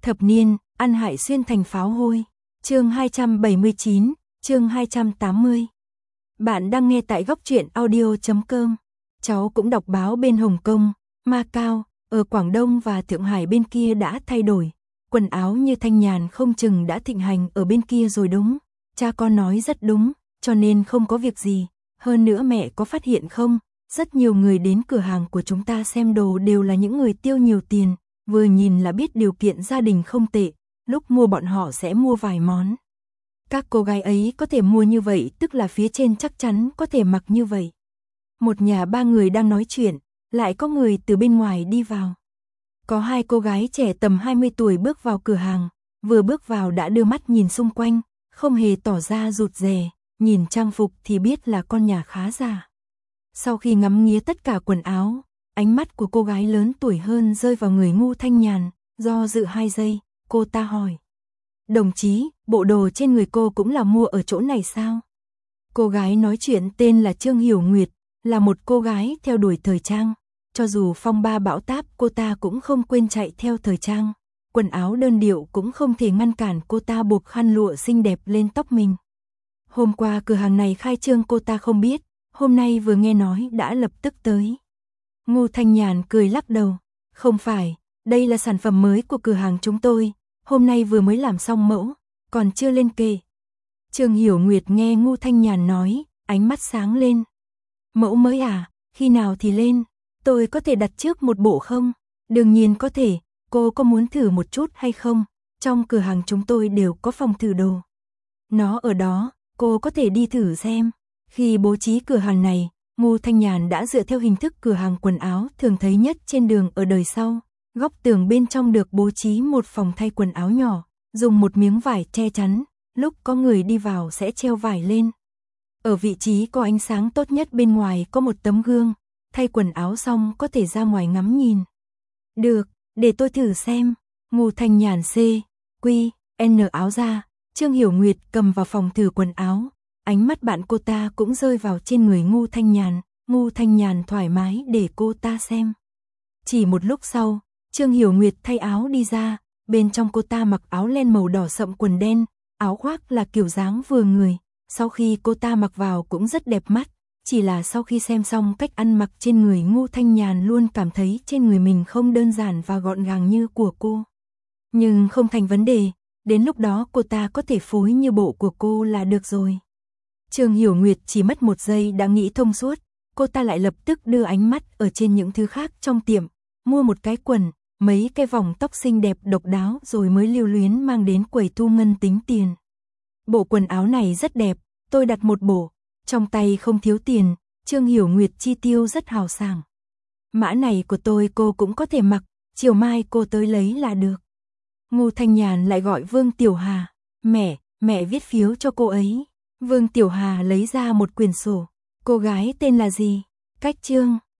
Thập niên, ăn hại xuyên thành pháo hôi. Chương 279, chương 280. Bạn đang nghe tại góc truyện audio.com. Cháu cũng đọc báo bên Hồng Kông, Macau, ở Quảng Đông và Thượng Hải bên kia đã thay đổi. Quần áo như thanh nhàn không chừng đã thịnh hành ở bên kia rồi đúng. Cha con nói rất đúng, cho nên không có việc gì. Hơn nữa mẹ có phát hiện không, rất nhiều người đến cửa hàng của chúng ta xem đồ đều là những người tiêu nhiều tiền. Vừa nhìn là biết điều kiện gia đình không tệ, lúc mua bọn họ sẽ mua vài món. Các cô gái ấy có thể mua như vậy tức là phía trên chắc chắn có thể mặc như vậy. Một nhà ba người đang nói chuyện, lại có người từ bên ngoài đi vào. Có hai cô gái trẻ tầm 20 tuổi bước vào cửa hàng, vừa bước vào đã đưa mắt nhìn xung quanh, không hề tỏ ra rụt rè, nhìn trang phục thì biết là con nhà khá già. Sau khi ngắm nghía tất cả quần áo, ánh mắt của cô gái lớn tuổi hơn rơi vào người Ngô Thanh Nhàn, do dự 2 giây, cô ta hỏi. Đồng chí, bộ đồ trên người cô cũng là mua ở chỗ này sao? Cô gái nói chuyện tên là Trương Hiểu Nguyệt, là một cô gái theo đuổi thời trang. Cho dù phong ba bão táp cô ta cũng không quên chạy theo thời trang. Quần áo đơn điệu cũng không thể ngăn cản cô ta buộc khăn lụa xinh đẹp lên tóc mình. Hôm qua cửa hàng này khai trương cô ta không biết, hôm nay vừa nghe nói đã lập tức tới. Ngô Thanh Nhàn cười lắc đầu, không phải, đây là sản phẩm mới của cửa hàng chúng tôi, hôm nay vừa mới làm xong mẫu, còn chưa lên kệ. Trương Hiểu Nguyệt nghe Ngô Thanh Nhàn nói, ánh mắt sáng lên. Mẫu mới à, khi nào thì lên, tôi có thể đặt trước một bộ không? Đương nhiên có thể, cô có muốn thử một chút hay không? Trong cửa hàng chúng tôi đều có phòng thử đồ. Nó ở đó, cô có thể đi thử xem. Khi bố trí cửa hàng này, Ngô Thanh Nhàn đã dựa theo hình thức cửa hàng quần áo thường thấy nhất trên đường ở đời sau. Góc tường bên trong được bố trí một phòng thay quần áo nhỏ, dùng một miếng vải che chắn, lúc có người đi vào sẽ treo vải lên. Ở vị trí có ánh sáng tốt nhất bên ngoài có một tấm gương, thay quần áo xong có thể ra ngoài ngắm nhìn. Được, để tôi thử xem. Ngô Thanh Nhàn N áo ra, Trương Hiểu Nguyệt cầm vào phòng thử quần áo. Ánh mắt bạn cô ta cũng rơi vào trên người Ngô Thanh Nhàn thoải mái để cô ta xem. Chỉ một lúc sau, Trương Hiểu Nguyệt thay áo đi ra, bên trong cô ta mặc áo len màu đỏ sậm quần đen, áo khoác là kiểu dáng vừa người, sau khi cô ta mặc vào cũng rất đẹp mắt, chỉ là sau khi xem xong cách ăn mặc trên người Ngô Thanh Nhàn luôn cảm thấy trên người mình không đơn giản và gọn gàng như của cô. Nhưng không thành vấn đề, đến lúc đó cô ta có thể phối như bộ của cô là được rồi. Trương Hiểu Nguyệt chỉ mất 1 giây đã nghĩ thông suốt, cô ta lại lập tức đưa ánh mắt ở trên những thứ khác trong tiệm, mua một cái quần, mấy cái vòng tóc xinh đẹp độc đáo rồi mới lưu luyến mang đến quầy thu ngân tính tiền. Bộ quần áo này rất đẹp, tôi đặt một bộ, trong tay không thiếu tiền, Trương Hiểu Nguyệt chi tiêu rất hào sảng. Mã này của tôi cô cũng có thể mặc, chiều mai cô tới lấy là được. Ngô Thanh Nhàn lại gọi Vương Tiểu Hà, mẹ viết phiếu cho cô ấy. Vương Tiểu Hà lấy ra một quyển sổ, cô gái tên là gì? Cách Trương.